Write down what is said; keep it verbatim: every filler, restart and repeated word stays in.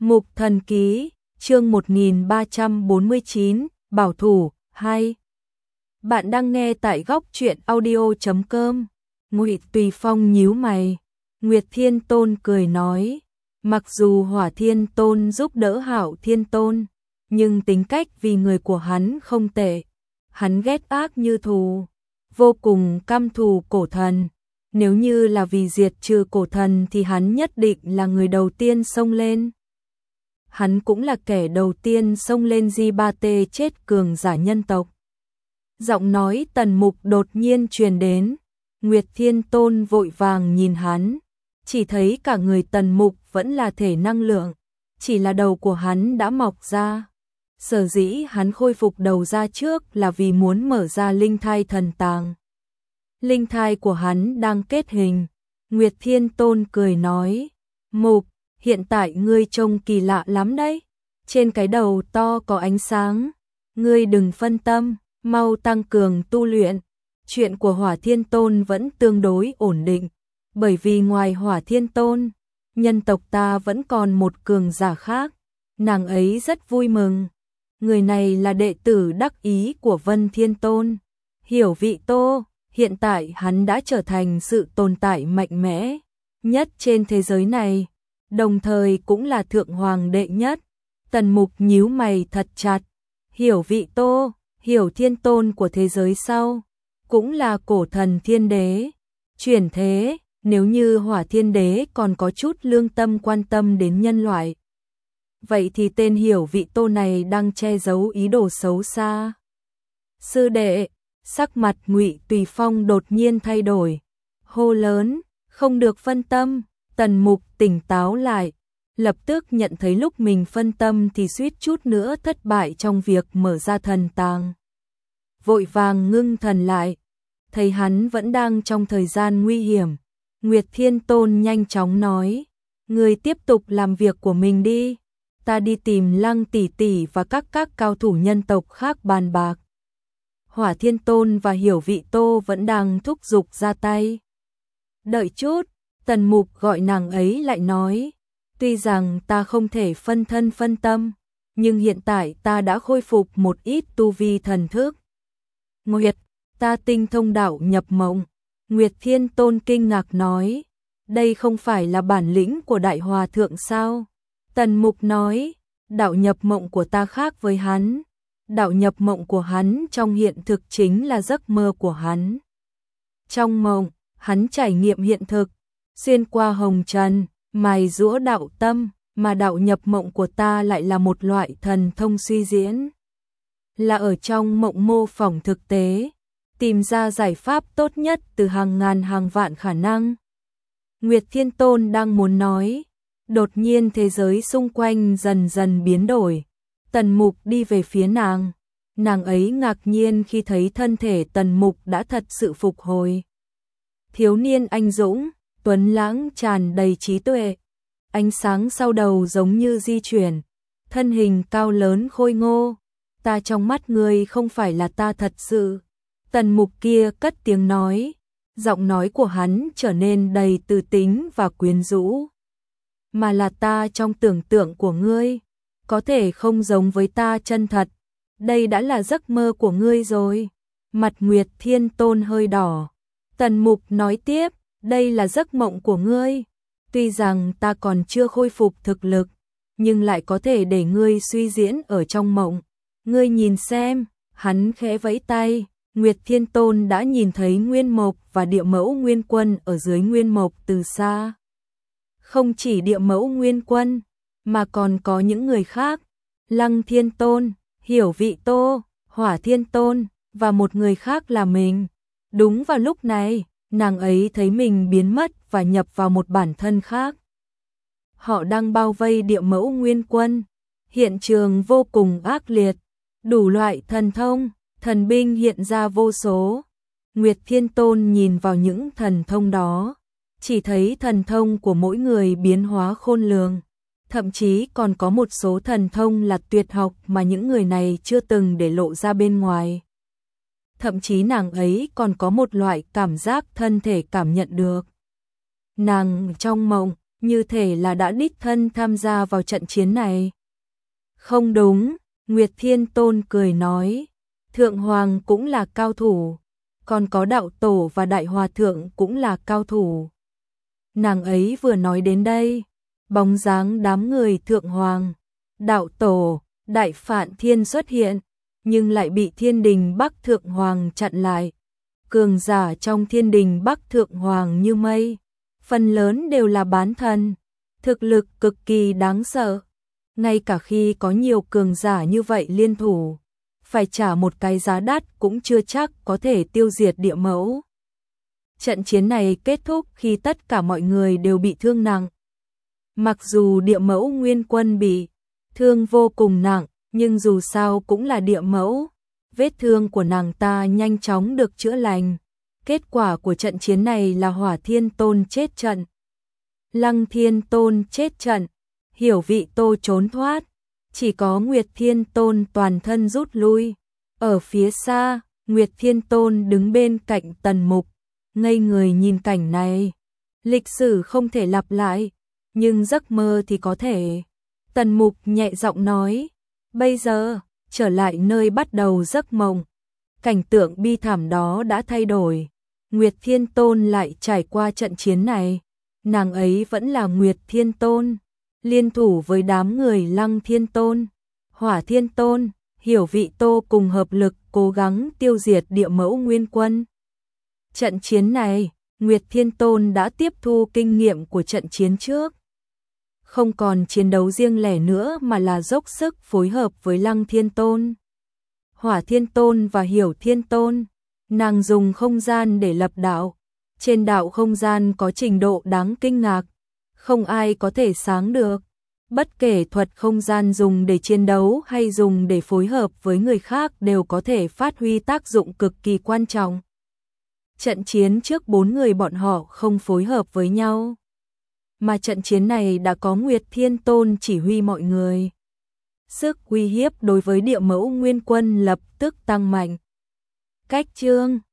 Mục Thần Ký, chương một nghìn ba trăm bốn mươi chín, Bảo Thủ, hai. Bạn đang nghe tại góc truyện audio chấm com. Ngụy Tùy Phong nhíu mày. Nguyệt Thiên Tôn cười nói, mặc dù Hỏa Thiên Tôn giúp đỡ Hạo Thiên Tôn, nhưng tính cách vì người của hắn không tệ. Hắn ghét ác như thù, vô cùng căm thù cổ thần. Nếu như là vì diệt trừ cổ thần thì hắn nhất định là người đầu tiên xông lên. Hắn cũng là kẻ đầu tiên xông lên Di Ba Tê chết cường giả nhân tộc. Giọng nói Tần Mục đột nhiên truyền đến. Nguyệt Thiên Tôn vội vàng nhìn hắn, chỉ thấy cả người Tần Mục vẫn là thể năng lượng, chỉ là đầu của hắn đã mọc ra. Sở dĩ hắn khôi phục đầu ra trước là vì muốn mở ra linh thai thần tàng. Linh thai của hắn đang kết hình. Nguyệt Thiên Tôn cười nói, Mục, hiện tại ngươi trông kỳ lạ lắm đấy. Trên cái đầu to có ánh sáng. Ngươi đừng phân tâm, mau tăng cường tu luyện. Chuyện của Hỏa Thiên Tôn vẫn tương đối ổn định, bởi vì ngoài Hỏa Thiên Tôn, nhân tộc ta vẫn còn một cường giả khác. Nàng ấy rất vui mừng. Người này là đệ tử đắc ý của Vân Thiên Tôn, Hiểu Vị Tô. Hiện tại hắn đã trở thành sự tồn tại mạnh mẽ nhất trên thế giới này, đồng thời cũng là thượng hoàng đệ nhất. Tần Mục nhíu mày thật chặt. Hiểu Vị Tô, Hiểu Thiên Tôn của thế giới sau, cũng là cổ thần thiên đế chuyển thế. Nếu như Hỏa Thiên Đế còn có chút lương tâm quan tâm đến nhân loại, vậy thì tên Hiểu Vị Tô này đang che giấu ý đồ xấu xa. Sư đệ, sắc mặt Ngụy Tùy Phong đột nhiên thay đổi, hô lớn, không được phân tâm. Tần Mục tỉnh táo lại, lập tức nhận thấy lúc mình phân tâm thì suýt chút nữa thất bại trong việc mở ra thần tàng. Vội vàng ngưng thần lại, thấy hắn vẫn đang trong thời gian nguy hiểm. Nguyệt Thiên Tôn nhanh chóng nói, người tiếp tục làm việc của mình đi, ta đi tìm Lăng tỷ tỷ và các các cao thủ nhân tộc khác bàn bạc. Hỏa Thiên Tôn và Hiểu Vị Tô vẫn đang thúc giục ra tay. Đợi chút, Tần Mục gọi nàng ấy lại nói, tuy rằng ta không thể phân thân phân tâm, nhưng hiện tại ta đã khôi phục một ít tu vi thần thức. Nguyệt, ta tinh thông đạo nhập mộng. Nguyệt Thiên Tôn kinh ngạc nói, đây không phải là bản lĩnh của Đại Hòa Thượng sao? Tần Mục nói, đạo nhập mộng của ta khác với hắn. Đạo nhập mộng của hắn trong hiện thực chính là giấc mơ của hắn. Trong mộng, hắn trải nghiệm hiện thực, xuyên qua hồng trần, mài giũa đạo tâm, mà đạo nhập mộng của ta lại là một loại thần thông suy diễn. Là ở trong mộng mô phỏng thực tế, tìm ra giải pháp tốt nhất từ hàng ngàn hàng vạn khả năng. Nguyệt Thiên Tôn đang muốn nói, đột nhiên thế giới xung quanh dần dần biến đổi. Tần Mục đi về phía nàng. Nàng ấy ngạc nhiên khi thấy thân thể Tần Mục đã thật sự phục hồi. Thiếu niên anh dũng, tuấn lãng tràn đầy trí tuệ. Ánh sáng sau đầu giống như di chuyển. Thân hình cao lớn khôi ngô. Ta trong mắt ngươi không phải là ta thật sự. Tần Mục kia cất tiếng nói. Giọng nói của hắn trở nên đầy tư tính và quyến rũ. Mà là ta trong tưởng tượng của ngươi. Có thể không giống với ta chân thật. Đây đã là giấc mơ của ngươi rồi. Mặt Nguyệt Thiên Tôn hơi đỏ. Tần Mục nói tiếp, đây là giấc mộng của ngươi. Tuy rằng ta còn chưa khôi phục thực lực, nhưng lại có thể để ngươi suy diễn ở trong mộng. Ngươi nhìn xem. Hắn khẽ vẫy tay. Nguyệt Thiên Tôn đã nhìn thấy Nguyên Mộc và Địa Mẫu Nguyên Quân ở dưới Nguyên Mộc từ xa. Không chỉ Địa Mẫu Nguyên Quân, mà còn có những người khác, Lăng Thiên Tôn, Hiểu Vị Tô, Hỏa Thiên Tôn, và một người khác là mình. Đúng vào lúc này, nàng ấy thấy mình biến mất và nhập vào một bản thân khác. Họ đang bao vây Địa Mẫu Nguyên Quân. Hiện trường vô cùng ác liệt, đủ loại thần thông, thần binh hiện ra vô số. Nguyệt Thiên Tôn nhìn vào những thần thông đó, chỉ thấy thần thông của mỗi người biến hóa khôn lường. Thậm chí còn có một số thần thông là tuyệt học mà những người này chưa từng để lộ ra bên ngoài. Thậm chí nàng ấy còn có một loại cảm giác thân thể cảm nhận được. Nàng trong mộng, như thể là đã đích thân tham gia vào trận chiến này. Không đúng, Nguyệt Thiên Tôn cười nói, Thượng Hoàng cũng là cao thủ, còn có đạo tổ và đại hòa thượng cũng là cao thủ. Nàng ấy vừa nói đến đây, bóng dáng đám người Thượng Hoàng, đạo tổ, đại Phạn Thiên xuất hiện, nhưng lại bị Thiên Đình Bắc Thượng Hoàng chặn lại. Cường giả trong Thiên Đình Bắc Thượng Hoàng như mây, phần lớn đều là bán thần, thực lực cực kỳ đáng sợ. Ngay cả khi có nhiều cường giả như vậy liên thủ, phải trả một cái giá đắt cũng chưa chắc có thể tiêu diệt địa mẫu. Trận chiến này kết thúc khi tất cả mọi người đều bị thương nặng. Mặc dù địa mẫu Nguyên Quân bị thương vô cùng nặng, nhưng dù sao cũng là địa mẫu, vết thương của nàng ta nhanh chóng được chữa lành. Kết quả của trận chiến này là Hỏa Thiên Tôn chết trận, Lăng Thiên Tôn chết trận, Hiểu Vị Tô trốn thoát, chỉ có Nguyệt Thiên Tôn toàn thân rút lui. Ở phía xa, Nguyệt Thiên Tôn đứng bên cạnh Tần Mục, ngây người nhìn cảnh này. Lịch sử không thể lặp lại, nhưng giấc mơ thì có thể. Tần Mục nhẹ giọng nói, bây giờ, trở lại nơi bắt đầu giấc mộng. Cảnh tượng bi thảm đó đã thay đổi. Nguyệt Thiên Tôn lại trải qua trận chiến này. Nàng ấy vẫn là Nguyệt Thiên Tôn, liên thủ với đám người Lăng Thiên Tôn, Hỏa Thiên Tôn, Hiểu Vị Tô cùng hợp lực cố gắng tiêu diệt địa mẫu Nguyên Quân. Trận chiến này, Nguyệt Thiên Tôn đã tiếp thu kinh nghiệm của trận chiến trước. Không còn chiến đấu riêng lẻ nữa mà là dốc sức phối hợp với Lăng Thiên Tôn, Hỏa Thiên Tôn và Hiểu Thiên Tôn. Nàng dùng không gian để lập đạo. Trên đạo không gian có trình độ đáng kinh ngạc, không ai có thể sáng được. Bất kể thuật không gian dùng để chiến đấu hay dùng để phối hợp với người khác đều có thể phát huy tác dụng cực kỳ quan trọng. Trận chiến trước bốn người bọn họ không phối hợp với nhau, mà trận chiến này đã có Nguyệt Thiên Tôn chỉ huy mọi người. Sức uy hiếp đối với địa mẫu Nguyên Quân lập tức tăng mạnh. Cách chương